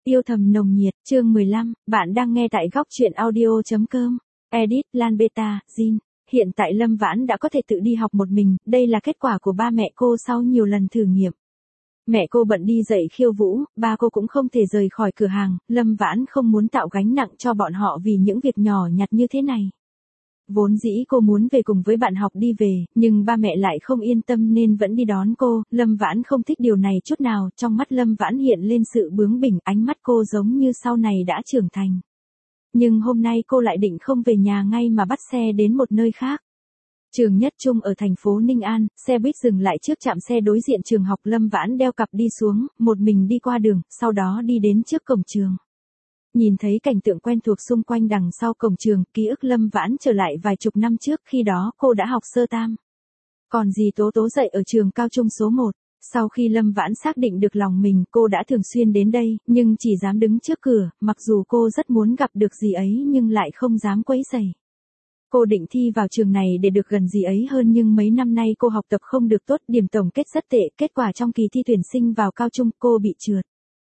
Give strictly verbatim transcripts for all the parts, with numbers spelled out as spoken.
Yêu thầm nồng nhiệt, chương mười lăm, bạn đang nghe tại góc truyện audio.com. Edit, Lan Beta, Jin. Hiện tại Lâm Vãn đã có thể tự đi học một mình, đây là kết quả của ba mẹ cô sau nhiều lần thử nghiệm. Mẹ cô bận đi dạy khiêu vũ, ba cô cũng không thể rời khỏi cửa hàng, Lâm Vãn không muốn tạo gánh nặng cho bọn họ vì những việc nhỏ nhặt như thế này. Vốn dĩ cô muốn về cùng với bạn học đi về, nhưng ba mẹ lại không yên tâm nên vẫn đi đón cô, Lâm Vãn không thích điều này chút nào, trong mắt Lâm Vãn hiện lên sự bướng bỉnh, ánh mắt cô giống như sau này đã trưởng thành. Nhưng hôm nay cô lại định không về nhà ngay mà bắt xe đến một nơi khác. Trường Nhất Trung ở thành phố Ninh An, xe buýt dừng lại trước trạm xe đối diện trường học, Lâm Vãn đeo cặp đi xuống, một mình đi qua đường, sau đó đi đến trước cổng trường. Nhìn thấy cảnh tượng quen thuộc xung quanh đằng sau cổng trường, ký ức Lâm Vãn trở lại vài chục năm trước, khi đó cô đã học sơ tam. Còn dì Tố Tố dạy ở trường cao trung số một. Sau khi Lâm Vãn xác định được lòng mình, cô đã thường xuyên đến đây, nhưng chỉ dám đứng trước cửa, mặc dù cô rất muốn gặp được dì ấy nhưng lại không dám quấy rầy. Cô định thi vào trường này để được gần dì ấy hơn, nhưng mấy năm nay cô học tập không được tốt, điểm tổng kết rất tệ, kết quả trong kỳ thi tuyển sinh vào cao trung cô bị trượt.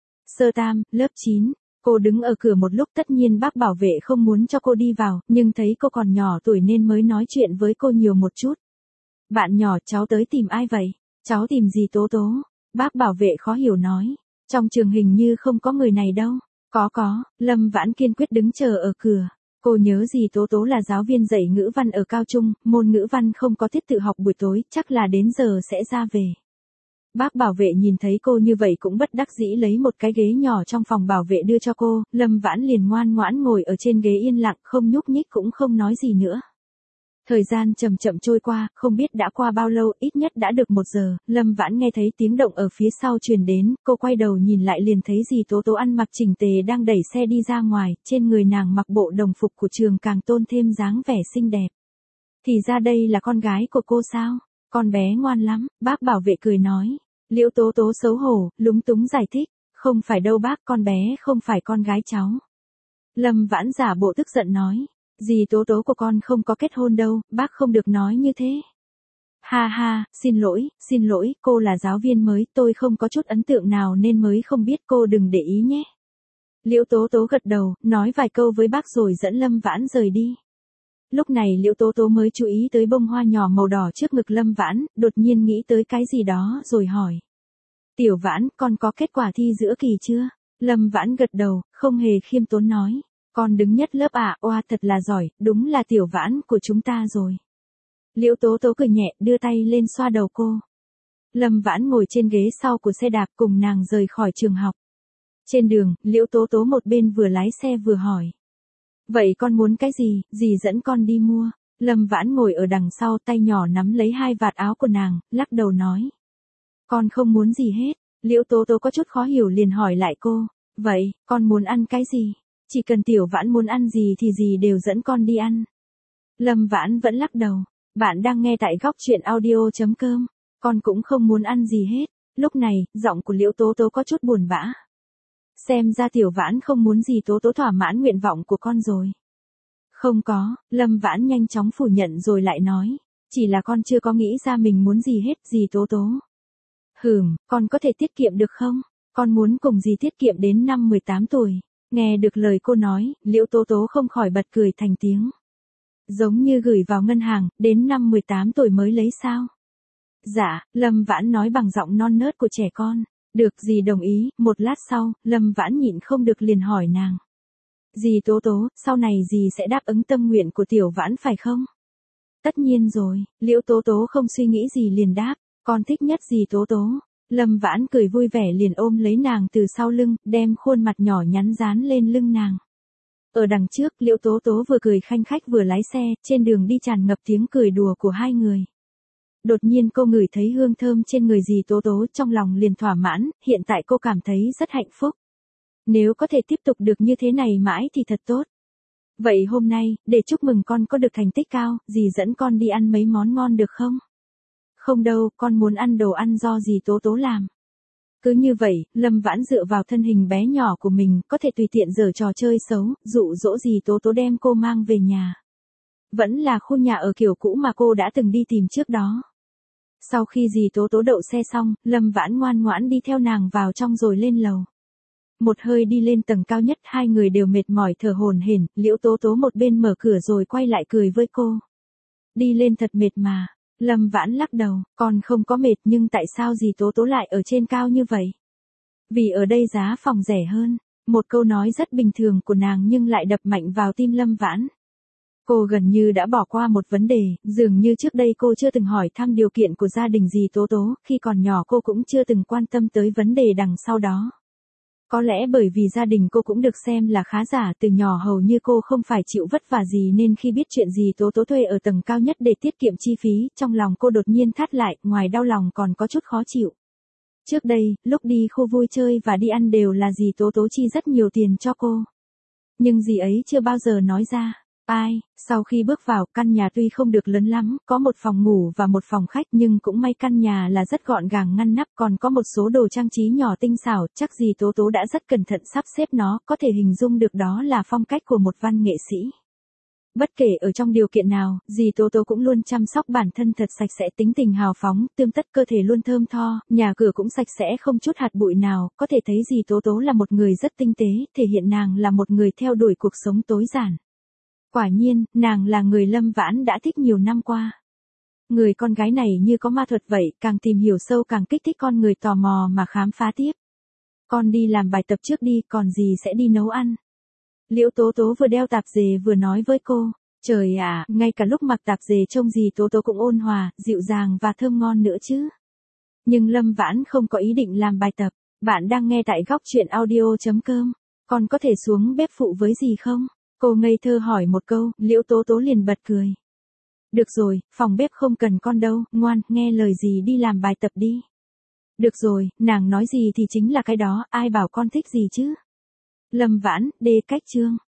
Sơ tam, lớp chín. Cô đứng ở cửa một lúc, tất nhiên bác bảo vệ không muốn cho cô đi vào, nhưng thấy cô còn nhỏ tuổi nên mới nói chuyện với cô nhiều một chút. Bạn nhỏ, cháu tới tìm ai vậy? Cháu tìm dì Tố Tố. Bác bảo vệ khó hiểu nói. Trong trường hình như không có người này đâu. Có có, Lâm Vãn kiên quyết đứng chờ ở cửa. Cô nhớ dì Tố Tố là giáo viên dạy ngữ văn ở cao trung, môn ngữ văn không có tiết tự học buổi tối, chắc là đến giờ sẽ ra về. Bác bảo vệ nhìn thấy cô như vậy cũng bất đắc dĩ lấy một cái ghế nhỏ trong phòng bảo vệ đưa cho cô, Lâm Vãn liền ngoan ngoãn ngồi ở trên ghế yên lặng, không nhúc nhích cũng không nói gì nữa. Thời gian chậm chậm trôi qua, không biết đã qua bao lâu, ít nhất đã được một giờ, Lâm Vãn nghe thấy tiếng động ở phía sau truyền đến, cô quay đầu nhìn lại liền thấy dì Tố Tố ăn mặc chỉnh tề đang đẩy xe đi ra ngoài, trên người nàng mặc bộ đồng phục của trường càng tôn thêm dáng vẻ xinh đẹp. Thì ra đây là con gái của cô sao? Con bé ngoan lắm, bác bảo vệ cười nói. Liễu Tố Tố xấu hổ, lúng túng giải thích, không phải đâu bác, con bé không phải con gái cháu. Lâm Vãn giả bộ tức giận nói, dì Tố Tố của con không có kết hôn đâu, bác không được nói như thế. Ha ha, xin lỗi, xin lỗi, cô là giáo viên mới, tôi không có chút ấn tượng nào nên mới không biết, cô đừng để ý nhé. Liễu Tố Tố gật đầu, nói vài câu với bác rồi dẫn Lâm Vãn rời đi. Lúc này Liễu Tố Tố mới chú ý tới bông hoa nhỏ màu đỏ trước ngực Lâm Vãn, đột nhiên nghĩ tới cái gì đó rồi hỏi. Tiểu Vãn, con có kết quả thi giữa kỳ chưa? Lâm Vãn gật đầu, không hề khiêm tốn nói. Con đứng nhất lớp à, oa thật là giỏi, đúng là Tiểu Vãn của chúng ta rồi. Liễu Tố Tố cười nhẹ, đưa tay lên xoa đầu cô. Lâm Vãn ngồi trên ghế sau của xe đạp cùng nàng rời khỏi trường học. Trên đường, Liễu Tố Tố một bên vừa lái xe vừa hỏi. Vậy con muốn cái gì, dì dẫn con đi mua. Lâm Vãn ngồi ở đằng sau, tay nhỏ nắm lấy hai vạt áo của nàng, lắc đầu nói. Con không muốn gì hết. Liễu Tố Tố có chút khó hiểu liền hỏi lại cô. Vậy, con muốn ăn cái gì? Chỉ cần Tiểu Vãn muốn ăn gì thì dì đều dẫn con đi ăn. Lâm Vãn vẫn lắc đầu. Bạn đang nghe tại góc truyện audio.com. Con cũng không muốn ăn gì hết. Lúc này, giọng của Liễu Tố Tố có chút buồn bã. Xem ra Tiểu Vãn không muốn dì Tố Tố thỏa mãn nguyện vọng của con rồi. Không có, Lâm Vãn nhanh chóng phủ nhận rồi lại nói. Chỉ là con chưa có nghĩ ra mình muốn gì hết, dì Tố Tố. Hừm, con có thể tiết kiệm được không? Con muốn cùng dì tiết kiệm đến năm mười tám tuổi. Nghe được lời cô nói, Liễu Tố Tố không khỏi bật cười thành tiếng. Giống như gửi vào ngân hàng, đến năm mười tám tuổi mới lấy sao? Dạ, Lâm Vãn nói bằng giọng non nớt của trẻ con. Được, dì đồng ý. Một lát sau, Lâm Vãn nhịn không được liền hỏi nàng. Dì Tố Tố, sau này dì sẽ đáp ứng tâm nguyện của Tiểu Vãn phải không? Tất nhiên rồi, Liễu Tố Tố không suy nghĩ gì liền đáp, con thích nhất dì Tố Tố. Lâm Vãn cười vui vẻ liền ôm lấy nàng từ sau lưng, đem khuôn mặt nhỏ nhắn dán lên lưng nàng. Ở đằng trước, Liễu Tố Tố vừa cười khanh khách vừa lái xe, trên đường đi tràn ngập tiếng cười đùa của hai người. Đột nhiên cô ngửi thấy hương thơm trên người dì Tố Tố, trong lòng liền thỏa mãn, hiện tại cô cảm thấy rất hạnh phúc. Nếu có thể tiếp tục được như thế này mãi thì thật tốt. Vậy hôm nay, để chúc mừng con có được thành tích cao, dì dẫn con đi ăn mấy món ngon được không? Không đâu, con muốn ăn đồ ăn do dì Tố Tố làm. Cứ như vậy, Lâm Vãn dựa vào thân hình bé nhỏ của mình, có thể tùy tiện giở trò chơi xấu, dụ dỗ dì Tố Tố đem cô mang về nhà. Vẫn là khu nhà ở kiểu cũ mà cô đã từng đi tìm trước đó. Sau khi dì Tố Tố đậu xe xong, Lâm Vãn ngoan ngoãn đi theo nàng vào trong rồi lên lầu. Một hơi đi lên tầng cao nhất, hai người đều mệt mỏi thở hổn hển, Liễu Tố Tố một bên mở cửa rồi quay lại cười với cô. Đi lên thật mệt mà. Lâm Vãn lắc đầu, con không có mệt nhưng tại sao dì Tố Tố lại ở trên cao như vậy? Vì ở đây giá phòng rẻ hơn. Một câu nói rất bình thường của nàng nhưng lại đập mạnh vào tim Lâm Vãn. Cô gần như đã bỏ qua một vấn đề, dường như trước đây cô chưa từng hỏi thăm điều kiện của gia đình dì Tố Tố, khi còn nhỏ cô cũng chưa từng quan tâm tới vấn đề đằng sau đó. Có lẽ bởi vì gia đình cô cũng được xem là khá giả, từ nhỏ hầu như cô không phải chịu vất vả gì nên khi biết chuyện dì Tố Tố thuê ở tầng cao nhất để tiết kiệm chi phí, trong lòng cô đột nhiên thắt lại, ngoài đau lòng còn có chút khó chịu. Trước đây, lúc đi khu vui chơi và đi ăn đều là dì Tố Tố chi rất nhiều tiền cho cô. Nhưng dì ấy chưa bao giờ nói ra. Ai, sau khi bước vào, căn nhà tuy không được lớn lắm, có một phòng ngủ và một phòng khách nhưng cũng may căn nhà là rất gọn gàng ngăn nắp, còn có một số đồ trang trí nhỏ tinh xảo, chắc dì Tố Tố đã rất cẩn thận sắp xếp nó, có thể hình dung được đó là phong cách của một văn nghệ sĩ. Bất kể ở trong điều kiện nào, dì Tố Tố cũng luôn chăm sóc bản thân thật sạch sẽ, tính tình hào phóng, tươm tất, cơ thể luôn thơm tho, nhà cửa cũng sạch sẽ không chút hạt bụi nào, có thể thấy dì Tố Tố là một người rất tinh tế, thể hiện nàng là một người theo đuổi cuộc sống tối giản. Quả nhiên, nàng là người Lâm Vãn đã thích nhiều năm qua. Người con gái này như có ma thuật vậy, càng tìm hiểu sâu càng kích thích con người tò mò mà khám phá tiếp. Con đi làm bài tập trước đi, còn dì sẽ đi nấu ăn. Liễu Tố Tố vừa đeo tạp dề vừa nói với cô. Trời ạ, ngay cả lúc mặc tạp dề trông dì Tố Tố cũng ôn hòa, dịu dàng và thơm ngon nữa chứ. Nhưng Lâm Vãn không có ý định làm bài tập. Bạn đang nghe tại góc truyện audio chấm com. Con có thể xuống bếp phụ với dì không? Cô ngây thơ hỏi một câu, Liễu Tố Tố liền bật cười. Được rồi, phòng bếp không cần con đâu, ngoan, nghe lời dì đi làm bài tập đi. Được rồi, nàng nói gì thì chính là cái đó, ai bảo con thích gì chứ. Lâm Vãn, đê cách chương.